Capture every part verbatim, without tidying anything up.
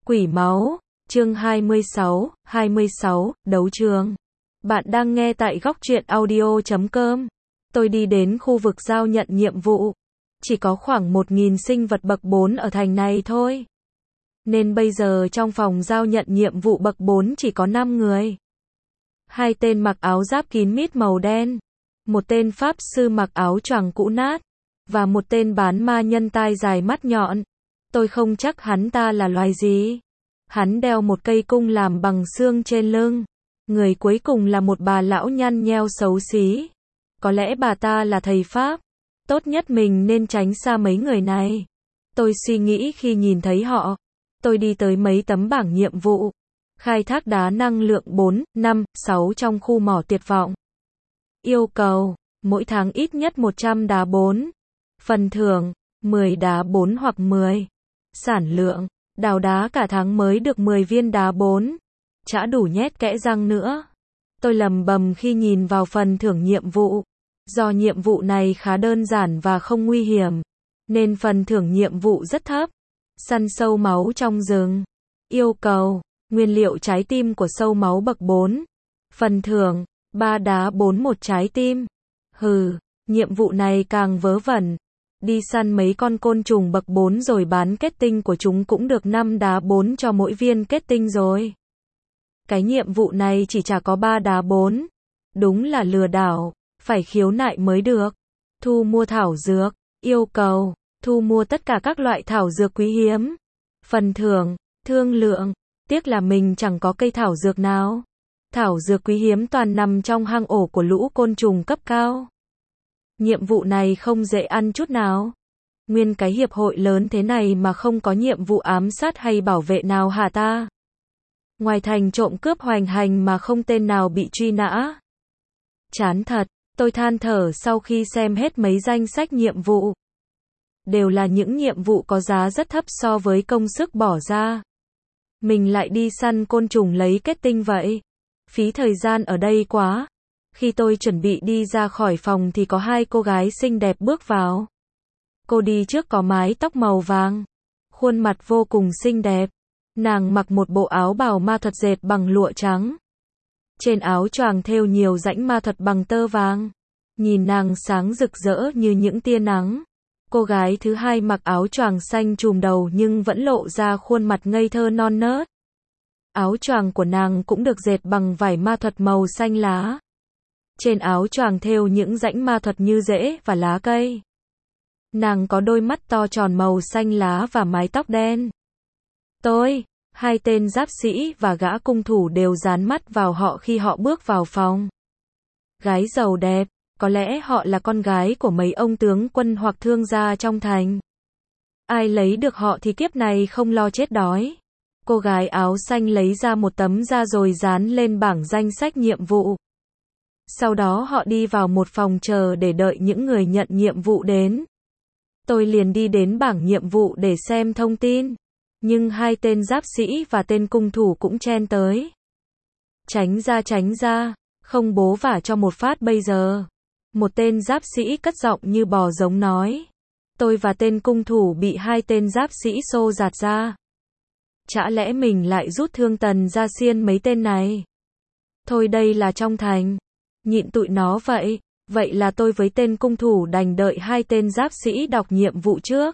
Quỷ máu, chương hai mươi sáu, hai mươi sáu, đấu trường. Bạn đang nghe tại góc truyện audio chấm com. Tôi đi đến khu vực giao nhận nhiệm vụ. Chỉ có khoảng một nghìn sinh vật bậc bốn ở thành này thôi. Nên bây giờ trong phòng giao nhận nhiệm vụ bậc bốn chỉ có năm người. Hai tên mặc áo giáp kín mít màu đen. Một tên pháp sư mặc áo choàng cũ nát. Và một tên bán ma nhân tai dài mắt nhọn. Tôi không chắc hắn ta là loài gì. Hắn đeo một cây cung làm bằng xương trên lưng. Người cuối cùng là một bà lão nhăn nheo xấu xí. Có lẽ bà ta là thầy Pháp. Tốt nhất mình nên tránh xa mấy người này. Tôi suy nghĩ khi nhìn thấy họ. Tôi đi tới mấy tấm bảng nhiệm vụ. Khai thác đá năng lượng bốn, năm, sáu trong khu mỏ tuyệt vọng. Yêu cầu, mỗi tháng ít nhất một trăm đá bốn. Phần thưởng, mười đá bốn hoặc mười. Sản lượng, đào đá cả tháng mới được mười viên đá bốn. Chả đủ nhét kẽ răng nữa. Tôi lầm bầm khi nhìn vào phần thưởng nhiệm vụ. Do nhiệm vụ này khá đơn giản và không nguy hiểm, nên phần thưởng nhiệm vụ rất thấp. Săn sâu máu trong rừng. Yêu cầu, nguyên liệu trái tim của sâu máu bậc bốn. Phần thưởng, ba đá bốn một trái tim. Hừ, nhiệm vụ này càng vớ vẩn. Đi săn mấy con côn trùng bậc bốn rồi bán kết tinh của chúng cũng được năm đá bốn cho mỗi viên kết tinh rồi. Cái nhiệm vụ này chỉ chả có ba đá bốn. Đúng là lừa đảo, phải khiếu nại mới được. Thu mua thảo dược, yêu cầu, thu mua tất cả các loại thảo dược quý hiếm. Phần thưởng, thương lượng, tiếc là mình chẳng có cây thảo dược nào. Thảo dược quý hiếm toàn nằm trong hang ổ của lũ côn trùng cấp cao. Nhiệm vụ này không dễ ăn chút nào. Nguyên cái hiệp hội lớn thế này mà không có nhiệm vụ ám sát hay bảo vệ nào hả ta? Ngoài thành trộm cướp hoành hành mà không tên nào bị truy nã. Chán thật, tôi than thở sau khi xem hết mấy danh sách nhiệm vụ. Đều là những nhiệm vụ có giá rất thấp so với công sức bỏ ra. Mình lại đi săn côn trùng lấy kết tinh vậy. Phí thời gian ở đây quá. Khi tôi chuẩn bị đi ra khỏi phòng thì có hai cô gái xinh đẹp bước vào. Cô đi trước có mái tóc màu vàng. Khuôn mặt vô cùng xinh đẹp. Nàng mặc một bộ áo bào ma thuật dệt bằng lụa trắng. Trên áo choàng thêu nhiều rãnh ma thuật bằng tơ vàng. Nhìn nàng sáng rực rỡ như những tia nắng. Cô gái thứ hai mặc áo choàng xanh trùm đầu nhưng vẫn lộ ra khuôn mặt ngây thơ non nớt. Áo choàng của nàng cũng được dệt bằng vải ma thuật màu xanh lá. Trên áo choàng thêu những rãnh ma thuật như rễ và lá cây. Nàng có đôi mắt to tròn màu xanh lá và mái tóc đen. Tôi, hai tên giáp sĩ và gã cung thủ đều dán mắt vào họ khi họ bước vào phòng. Gái giàu đẹp, có lẽ họ là con gái của mấy ông tướng quân hoặc thương gia trong thành. Ai lấy được họ thì kiếp này không lo chết đói. Cô gái áo xanh lấy ra một tấm da rồi dán lên bảng danh sách nhiệm vụ. Sau đó họ đi vào một phòng chờ để đợi những người nhận nhiệm vụ đến. Tôi liền đi đến bảng nhiệm vụ để xem thông tin. Nhưng hai tên giáp sĩ và tên cung thủ cũng chen tới. Tránh ra tránh ra, không bố vả cho một phát bây giờ. Một tên giáp sĩ cất giọng như bò giống nói. Tôi và tên cung thủ bị hai tên giáp sĩ xô dạt ra. Chả lẽ mình lại rút thương tần ra xiên mấy tên này? Thôi đây là trong thành. Nhịn tụi nó vậy. Vậy là tôi với tên cung thủ đành đợi hai tên giáp sĩ đọc nhiệm vụ trước.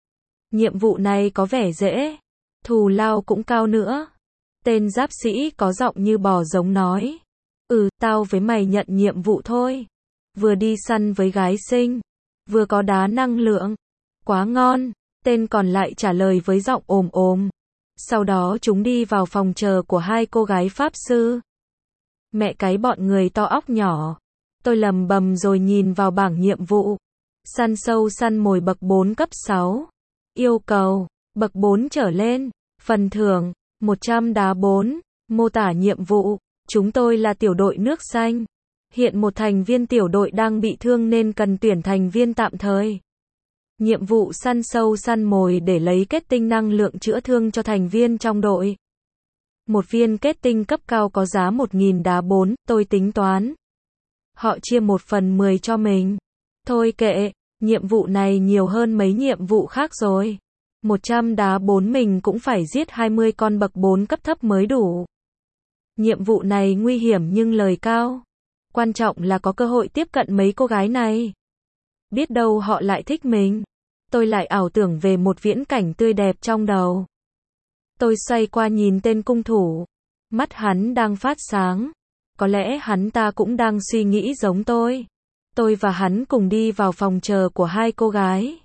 Nhiệm vụ này có vẻ dễ. Thù lao cũng cao nữa. Tên giáp sĩ có giọng như bò giống nói. Ừ, tao với mày nhận nhiệm vụ thôi. Vừa đi săn với gái xinh. Vừa có đá năng lượng. Quá ngon. Tên còn lại trả lời với giọng ồm ồm. Sau đó chúng đi vào phòng chờ của hai cô gái pháp sư. Mẹ cái bọn người to óc nhỏ. Tôi lầm bầm rồi nhìn vào bảng nhiệm vụ. Săn sâu săn mồi bậc bốn cấp sáu. Yêu cầu, bậc bốn trở lên. Phần thưởng, một trăm đá bốn. Mô tả nhiệm vụ, chúng tôi là tiểu đội nước xanh. Hiện một thành viên tiểu đội đang bị thương nên cần tuyển thành viên tạm thời. Nhiệm vụ săn sâu săn mồi để lấy kết tinh năng lượng chữa thương cho thành viên trong đội. Một viên kết tinh cấp cao có giá một nghìn đá bốn, tôi tính toán. Họ chia một phần mười cho mình. Thôi kệ, nhiệm vụ này nhiều hơn mấy nhiệm vụ khác rồi. một trăm đá bốn mình cũng phải giết hai mươi con bậc bốn cấp thấp mới đủ. Nhiệm vụ này nguy hiểm nhưng lời cao. Quan trọng là có cơ hội tiếp cận mấy cô gái này. Biết đâu họ lại thích mình. Tôi lại ảo tưởng về một viễn cảnh tươi đẹp trong đầu. Tôi xoay qua nhìn tên cung thủ. Mắt hắn đang phát sáng. Có lẽ hắn ta cũng đang suy nghĩ giống tôi. Tôi và hắn cùng đi vào phòng chờ của hai cô gái.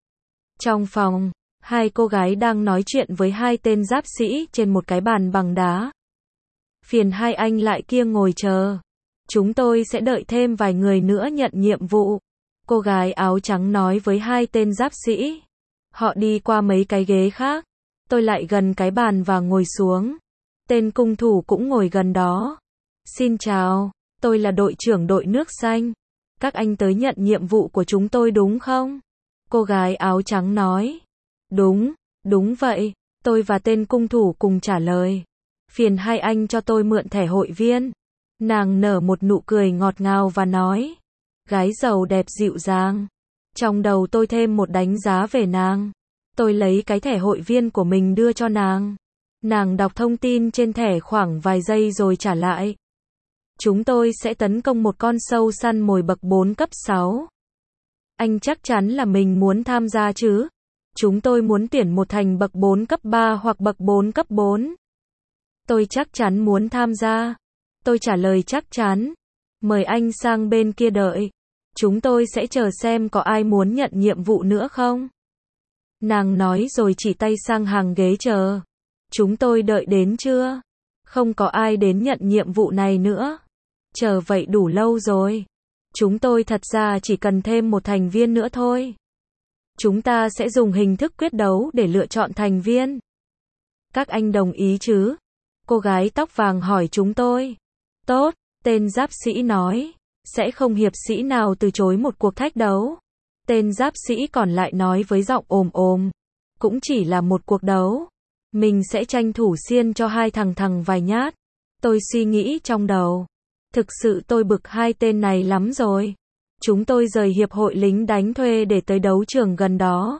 Trong phòng, hai cô gái đang nói chuyện với hai tên giáp sĩ trên một cái bàn bằng đá. Phiền hai anh lại kia ngồi chờ. Chúng tôi sẽ đợi thêm vài người nữa nhận nhiệm vụ. Cô gái áo trắng nói với hai tên giáp sĩ. Họ đi qua mấy cái ghế khác. Tôi lại gần cái bàn và ngồi xuống. Tên cung thủ cũng ngồi gần đó. Xin chào, tôi là đội trưởng đội nước xanh. Các anh tới nhận nhiệm vụ của chúng tôi đúng không? Cô gái áo trắng nói. Đúng, đúng vậy. Tôi và tên cung thủ cùng trả lời. Phiền hai anh cho tôi mượn thẻ hội viên. Nàng nở một nụ cười ngọt ngào và nói. Gái giàu đẹp dịu dàng. Trong đầu tôi thêm một đánh giá về nàng. Tôi lấy cái thẻ hội viên của mình đưa cho nàng. Nàng đọc thông tin trên thẻ khoảng vài giây rồi trả lại. Chúng tôi sẽ tấn công một con sâu săn mồi bậc bốn cấp sáu. Anh chắc chắn là mình muốn tham gia chứ? Chúng tôi muốn tuyển một thành bậc bốn cấp ba hoặc bậc bốn cấp bốn. Tôi chắc chắn muốn tham gia. Tôi trả lời chắc chắn. Mời anh sang bên kia đợi. Chúng tôi sẽ chờ xem có ai muốn nhận nhiệm vụ nữa không? Nàng nói rồi chỉ tay sang hàng ghế chờ. Chúng tôi đợi đến chưa? Không có ai đến nhận nhiệm vụ này nữa. Chờ vậy đủ lâu rồi. Chúng tôi thật ra chỉ cần thêm một thành viên nữa thôi. Chúng ta sẽ dùng hình thức quyết đấu để lựa chọn thành viên. Các anh đồng ý chứ? Cô gái tóc vàng hỏi chúng tôi. Tốt, tên giáp sĩ nói. Sẽ không hiệp sĩ nào từ chối một cuộc thách đấu. Tên giáp sĩ còn lại nói với giọng ồm ồm. Cũng chỉ là một cuộc đấu. Mình sẽ tranh thủ xiên cho hai thằng thằng vài nhát. Tôi suy nghĩ trong đầu. Thực sự tôi bực hai tên này lắm rồi. Chúng tôi rời hiệp hội lính đánh thuê để tới đấu trường gần đó.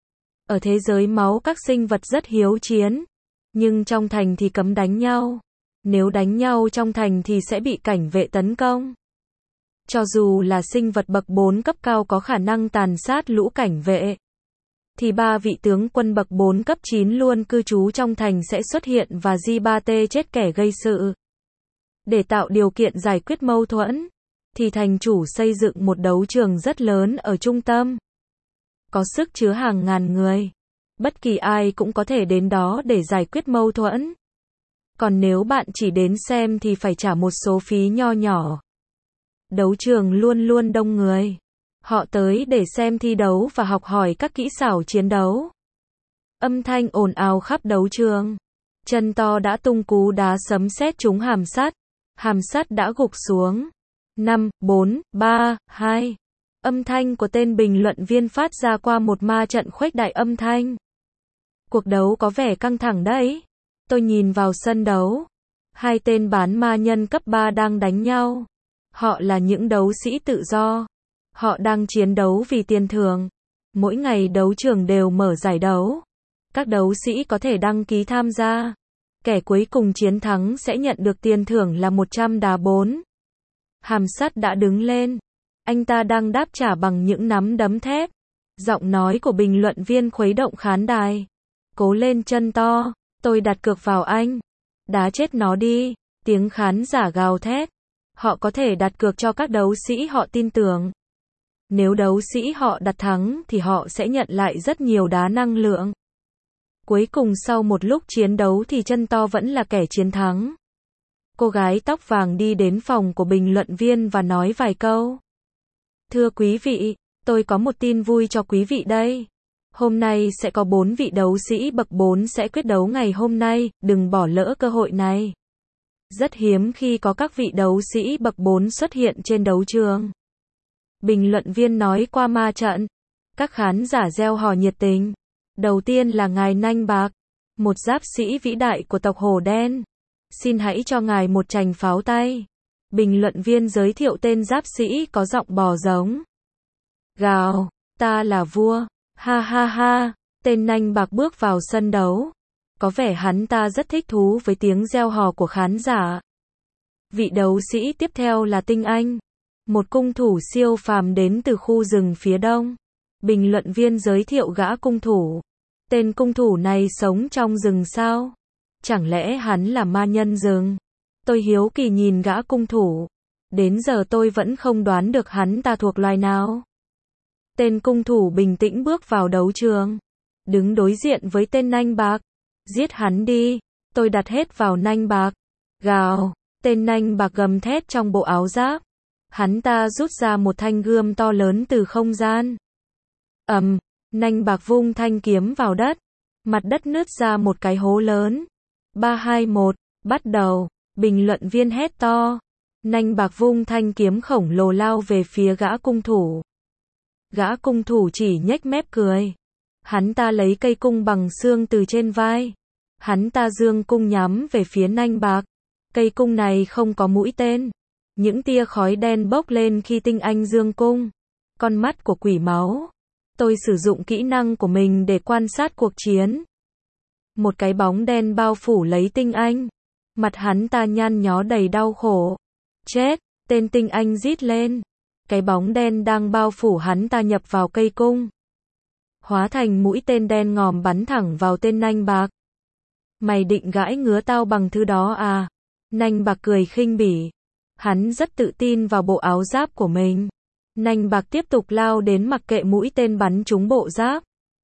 Ở thế giới máu các sinh vật rất hiếu chiến. Nhưng trong thành thì cấm đánh nhau. Nếu đánh nhau trong thành thì sẽ bị cảnh vệ tấn công. Cho dù là sinh vật bậc bốn cấp cao có khả năng tàn sát lũ cảnh vệ, thì ba vị tướng quân bậc bốn cấp chín luôn cư trú trong thành sẽ xuất hiện và gi ba tê chết kẻ gây sự. Để tạo điều kiện giải quyết mâu thuẫn, thì thành chủ xây dựng một đấu trường rất lớn ở trung tâm. Có sức chứa hàng ngàn người. Bất kỳ ai cũng có thể đến đó để giải quyết mâu thuẫn. Còn nếu bạn chỉ đến xem thì phải trả một số phí nho nhỏ. Đấu trường luôn luôn đông người. Họ tới để xem thi đấu và học hỏi các kỹ xảo chiến đấu. Âm thanh ồn ào khắp đấu trường. Chân to đã tung cú đá sấm sét trúng hàm sắt. Hàm sắt đã gục xuống. năm, bốn, ba, hai. Âm thanh của tên bình luận viên phát ra qua một ma trận khuếch đại âm thanh. Cuộc đấu có vẻ căng thẳng đấy. Tôi nhìn vào sân đấu. Hai tên bán ma nhân cấp ba đang đánh nhau. Họ là những đấu sĩ tự do. Họ đang chiến đấu vì tiền thưởng. Mỗi ngày đấu trường đều mở giải đấu. Các đấu sĩ có thể đăng ký tham gia. Kẻ cuối cùng chiến thắng sẽ nhận được tiền thưởng là một trăm đá bốn. Hàm sắt đã đứng lên. Anh ta đang đáp trả bằng những nắm đấm thép. Giọng nói của bình luận viên khuấy động khán đài. Cố lên chân to, tôi đặt cược vào anh. Đá chết nó đi. Tiếng khán giả gào thét. Họ có thể đặt cược cho các đấu sĩ họ tin tưởng. Nếu đấu sĩ họ đặt thắng thì họ sẽ nhận lại rất nhiều đá năng lượng. Cuối cùng sau một lúc chiến đấu thì chân to vẫn là kẻ chiến thắng. Cô gái tóc vàng đi đến phòng của bình luận viên và nói vài câu. Thưa quý vị, tôi có một tin vui cho quý vị đây. Hôm nay sẽ có bốn vị đấu sĩ bậc bốn sẽ quyết đấu ngày hôm nay, đừng bỏ lỡ cơ hội này. Rất hiếm khi có các vị đấu sĩ bậc bốn xuất hiện trên đấu trường. Bình luận viên nói qua ma trận. Các khán giả reo hò nhiệt tình. Đầu tiên là ngài Nanh Bạc, một giáp sĩ vĩ đại của tộc Hổ Đen. Xin hãy cho ngài một tràng pháo tay. Bình luận viên giới thiệu tên giáp sĩ có giọng bò giống. Gào, ta là vua, ha ha ha. Tên nanh bạc bước vào sân đấu. Có vẻ hắn ta rất thích thú với tiếng reo hò của khán giả. Vị đấu sĩ tiếp theo là Tinh Anh, một cung thủ siêu phàm đến từ khu rừng phía đông. Bình luận viên giới thiệu gã cung thủ. Tên cung thủ này sống trong rừng sao? Chẳng lẽ hắn là ma nhân rừng? Tôi hiếu kỳ nhìn gã cung thủ. Đến giờ tôi vẫn không đoán được hắn ta thuộc loài nào. Tên cung thủ bình tĩnh bước vào đấu trường, đứng đối diện với tên nanh bạc. Giết hắn đi, tôi đặt hết vào nanh bạc. Gào, tên nanh bạc gầm thét trong bộ áo giáp. Hắn ta rút ra một thanh gươm to lớn từ không gian. Ầm, nanh bạc vung thanh kiếm vào đất. Mặt đất nứt ra một cái hố lớn. ba hai một, bắt đầu, bình luận viên hét to. Nanh bạc vung thanh kiếm khổng lồ lao về phía gã cung thủ. Gã cung thủ chỉ nhếch mép cười. Hắn ta lấy cây cung bằng xương từ trên vai. Hắn ta giương cung nhắm về phía nanh bạc. Cây cung này không có mũi tên. Những tia khói đen bốc lên khi Tinh Anh giương cung. Con mắt của quỷ máu. Tôi sử dụng kỹ năng của mình để quan sát cuộc chiến. Một cái bóng đen bao phủ lấy Tinh Anh. Mặt hắn ta nhăn nhó đầy đau khổ. Chết, tên Tinh Anh rít lên. Cái bóng đen đang bao phủ hắn ta nhập vào cây cung. Hóa thành mũi tên đen ngòm bắn thẳng vào tên nanh bạc. Mày định gãi ngứa tao bằng thứ đó à? Nanh bạc cười khinh bỉ. Hắn rất tự tin vào bộ áo giáp của mình. Nanh bạc tiếp tục lao đến mặc kệ mũi tên bắn trúng bộ giáp.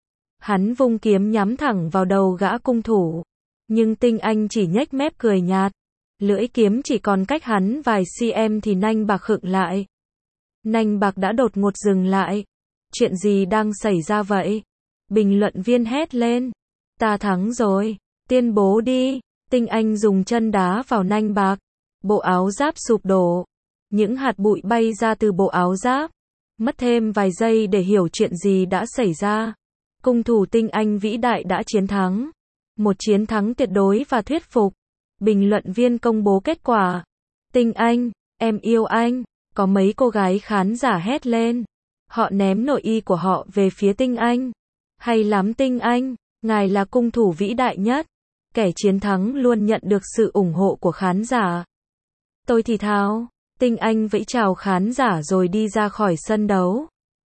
Hắn vung kiếm nhắm thẳng vào đầu gã cung thủ. Nhưng Tinh Anh chỉ nhếch mép cười nhạt. Lưỡi kiếm chỉ còn cách hắn vài cm thì nanh bạc khựng lại. Nanh bạc đã đột ngột dừng lại. Chuyện gì đang xảy ra vậy? Bình luận viên hét lên. Ta thắng rồi. Tuyên bố đi. Tinh Anh dùng chân đá vào nanh bạc. Bộ áo giáp sụp đổ. Những hạt bụi bay ra từ bộ áo giáp. Mất thêm vài giây để hiểu chuyện gì đã xảy ra. Cung thủ Tinh Anh vĩ đại đã chiến thắng. Một chiến thắng tuyệt đối và thuyết phục. Bình luận viên công bố kết quả. Tinh Anh, em yêu anh. Có mấy cô gái khán giả hét lên. Họ ném nội y của họ về phía Tinh Anh. Hay lắm Tinh Anh, ngài là cung thủ vĩ đại nhất. Kẻ chiến thắng luôn nhận được sự ủng hộ của khán giả. Tôi thì thào. Tinh Anh vẫy chào khán giả rồi đi ra khỏi sân đấu.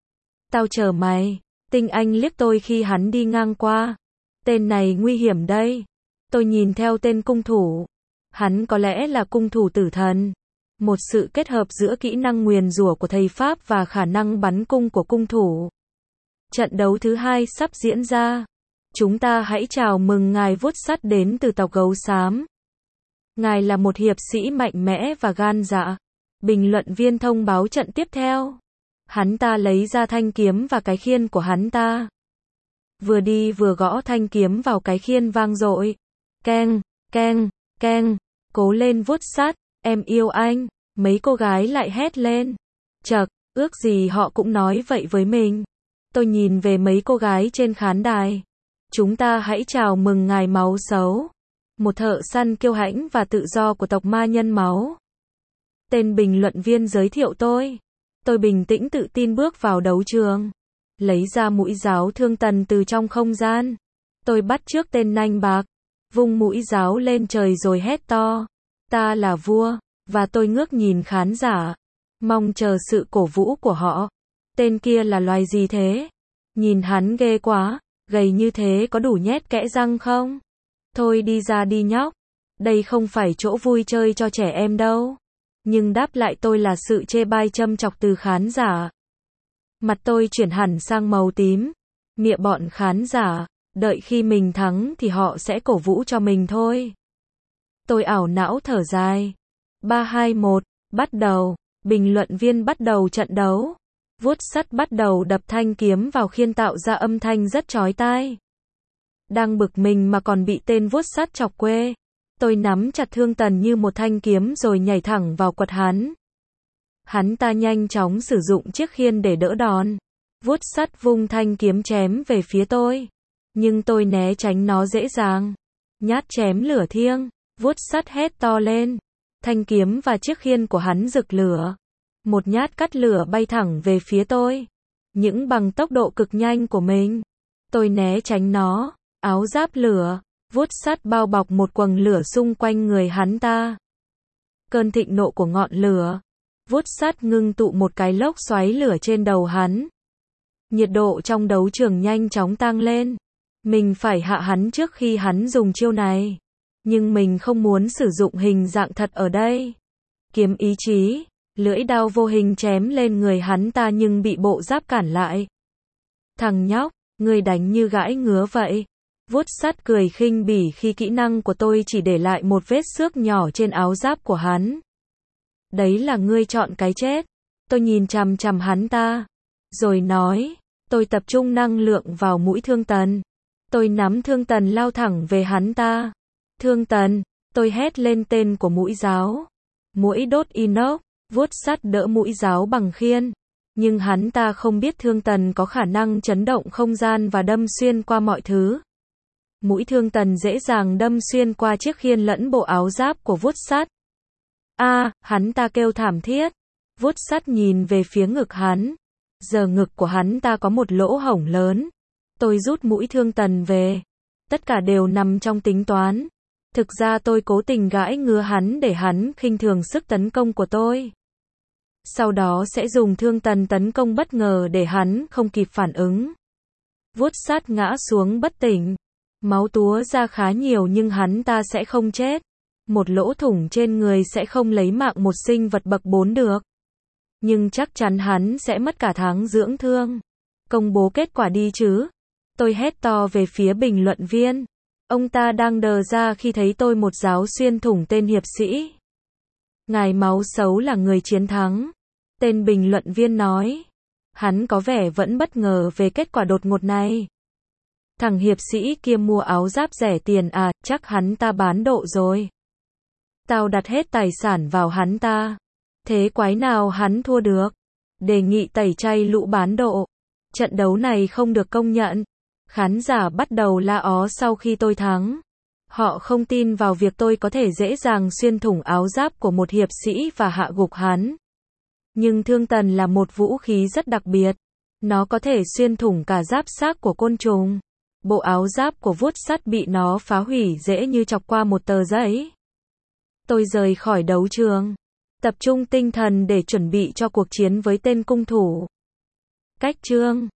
Tao chờ mày. Tinh Anh liếc tôi khi hắn đi ngang qua. Tên này nguy hiểm đây. Tôi nhìn theo tên cung thủ. Hắn có lẽ là cung thủ tử thần. Một sự kết hợp giữa kỹ năng nguyền rủa của thầy Pháp và khả năng bắn cung của cung thủ. Trận đấu thứ hai sắp diễn ra. Chúng ta hãy chào mừng ngài vuốt sắt đến từ tộc gấu xám. Ngài là một hiệp sĩ mạnh mẽ và gan dạ. Bình luận viên thông báo trận tiếp theo. Hắn ta lấy ra thanh kiếm và cái khiên của hắn ta. Vừa đi vừa gõ thanh kiếm vào cái khiên vang dội. Keng, keng, keng. Cố lên vuốt sắt, em yêu anh. Mấy cô gái lại hét lên. Chậc, ước gì họ cũng nói vậy với mình. Tôi nhìn về mấy cô gái trên khán đài. Chúng ta hãy chào mừng ngài máu xấu. Một thợ săn kiêu hãnh và tự do của tộc ma nhân máu. Tên bình luận viên giới thiệu tôi. Tôi bình tĩnh tự tin bước vào đấu trường. Lấy ra mũi giáo thương tần từ trong không gian. Tôi bắt trước tên nanh bạc. Vung mũi giáo lên trời rồi hét to. Ta là vua. Và tôi ngước nhìn khán giả. Mong chờ sự cổ vũ của họ. Tên kia là loài gì thế? Nhìn hắn ghê quá. Gầy như thế có đủ nhét kẽ răng không? Thôi đi ra đi nhóc. Đây không phải chỗ vui chơi cho trẻ em đâu. Nhưng đáp lại tôi là sự chê bai châm chọc từ khán giả. Mặt tôi chuyển hẳn sang màu tím. Mịa bọn khán giả. Đợi khi mình thắng thì họ sẽ cổ vũ cho mình thôi. Tôi ảo não thở dài. ba hai một, bắt đầu. Bình luận viên bắt đầu trận đấu. Vuốt sắt bắt đầu đập thanh kiếm vào khiên tạo ra âm thanh rất chói tai. Đang bực mình mà còn bị tên vuốt sắt chọc quê. Tôi nắm chặt thương tần như một thanh kiếm rồi nhảy thẳng vào quật hắn. Hắn ta nhanh chóng sử dụng chiếc khiên để đỡ đòn. Vuốt sắt vung thanh kiếm chém về phía tôi. Nhưng tôi né tránh nó dễ dàng. Nhát chém lửa thiêng. Vuốt sắt hét to lên. Thanh kiếm và chiếc khiên của hắn rực lửa. Một nhát cắt lửa bay thẳng về phía tôi. Những bằng tốc độ cực nhanh của mình. Tôi né tránh nó, áo giáp lửa, vuốt sắt bao bọc một quầng lửa xung quanh người hắn ta. Cơn thịnh nộ của ngọn lửa, vuốt sắt ngưng tụ một cái lốc xoáy lửa trên đầu hắn. Nhiệt độ trong đấu trường nhanh chóng tăng lên. Mình phải hạ hắn trước khi hắn dùng chiêu này. Nhưng mình không muốn sử dụng hình dạng thật ở đây. Kiếm ý chí, lưỡi đao vô hình chém lên người hắn ta nhưng bị bộ giáp cản lại. Thằng nhóc, ngươi đánh như gãi ngứa vậy. Vuốt sắt cười khinh bỉ khi kỹ năng của tôi chỉ để lại một vết xước nhỏ trên áo giáp của hắn. Đấy là ngươi chọn cái chết. Tôi nhìn chằm chằm hắn ta. Rồi nói, tôi tập trung năng lượng vào mũi Thương Tần. Tôi nắm Thương Tần lao thẳng về hắn ta. Thương Tần, tôi hét lên tên của mũi giáo. Mũi đốt inox, vuốt sắt đỡ mũi giáo bằng khiên. Nhưng hắn ta không biết Thương Tần có khả năng chấn động không gian và đâm xuyên qua mọi thứ. Mũi Thương Tần dễ dàng đâm xuyên qua chiếc khiên lẫn bộ áo giáp của vuốt sắt. A, à, hắn ta kêu thảm thiết. Vuốt sắt nhìn về phía ngực hắn. Giờ ngực của hắn ta có một lỗ hổng lớn. Tôi rút mũi Thương Tần về. Tất cả đều nằm trong tính toán. Thực ra tôi cố tình gãi ngứa hắn để hắn khinh thường sức tấn công của tôi. Sau đó sẽ dùng Thương Tần tấn công bất ngờ để hắn không kịp phản ứng. Vuốt sắt ngã xuống bất tỉnh. Máu túa ra khá nhiều nhưng hắn ta sẽ không chết. Một lỗ thủng trên người sẽ không lấy mạng một sinh vật bậc bốn được. Nhưng chắc chắn hắn sẽ mất cả tháng dưỡng thương. Công bố kết quả đi chứ. Tôi hét to về phía bình luận viên. Ông ta đang đờ ra khi thấy tôi một giáo xuyên thủng tên hiệp sĩ. Ngài máu xấu là người chiến thắng. Tên bình luận viên nói. Hắn có vẻ vẫn bất ngờ về kết quả đột ngột này. Thằng hiệp sĩ kia mua áo giáp rẻ tiền à, chắc hắn ta bán độ rồi. Tao đặt hết tài sản vào hắn ta. Thế quái nào hắn thua được? Đề nghị tẩy chay lũ bán độ. Trận đấu này không được công nhận. Khán giả bắt đầu la ó sau khi tôi thắng. Họ không tin vào việc tôi có thể dễ dàng xuyên thủng áo giáp của một hiệp sĩ và hạ gục hắn. Nhưng Thương Tần là một vũ khí rất đặc biệt. Nó có thể xuyên thủng cả giáp xác của côn trùng. Bộ áo giáp của vuốt sắt bị nó phá hủy dễ như chọc qua một tờ giấy. Tôi rời khỏi đấu trường. Tập trung tinh thần để chuẩn bị cho cuộc chiến với tên cung thủ. Cách chương